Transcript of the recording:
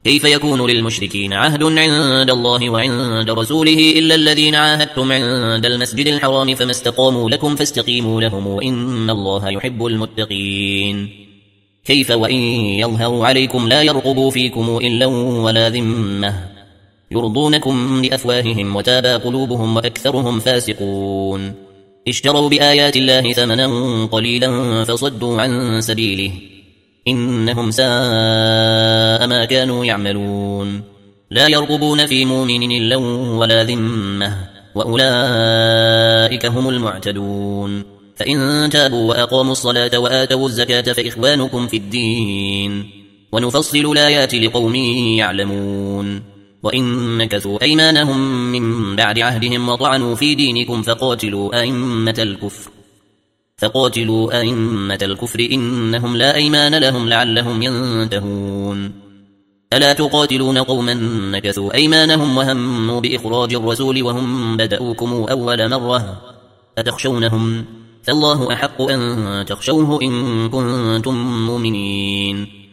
كيف يكون للمشركين عهد عند الله وعند رسوله إلا الذين عاهدتم عند المسجد الحرام فما استقاموا لكم فاستقيموا لهم إن الله يحب المتقين. كيف وإن يظهروا عليكم لا يرقبوا فيكم إلا ولا ذمة يرضونكم بأفواههم وتابى قلوبهم وأكثرهم فاسقون. اشتروا بآيات الله ثمنا قليلا فصدوا عن سبيله إنهم ساء ما كانوا يعملون. لا يرقبون في مؤمن إلا ولا ذمة وأولئك هم المعتدون. فإن تابوا وأقاموا الصلاة وآتوا الزكاة فإخوانكم في الدين ونفصل الآيات لقوم يعلمون. وإن نكثوا أيمانهم من بعد عهدهم وطعنوا في دينكم فقاتلوا أئمة الكفر إنهم لا أيمان لهم لعلهم ينتهون. ألا تقاتلون قوما نكثوا أيمانهم وهموا بإخراج الرسول وهم بدأوكم أول مرة أتخشونهم فالله أحق أن تخشوه إن كنتم مؤمنين.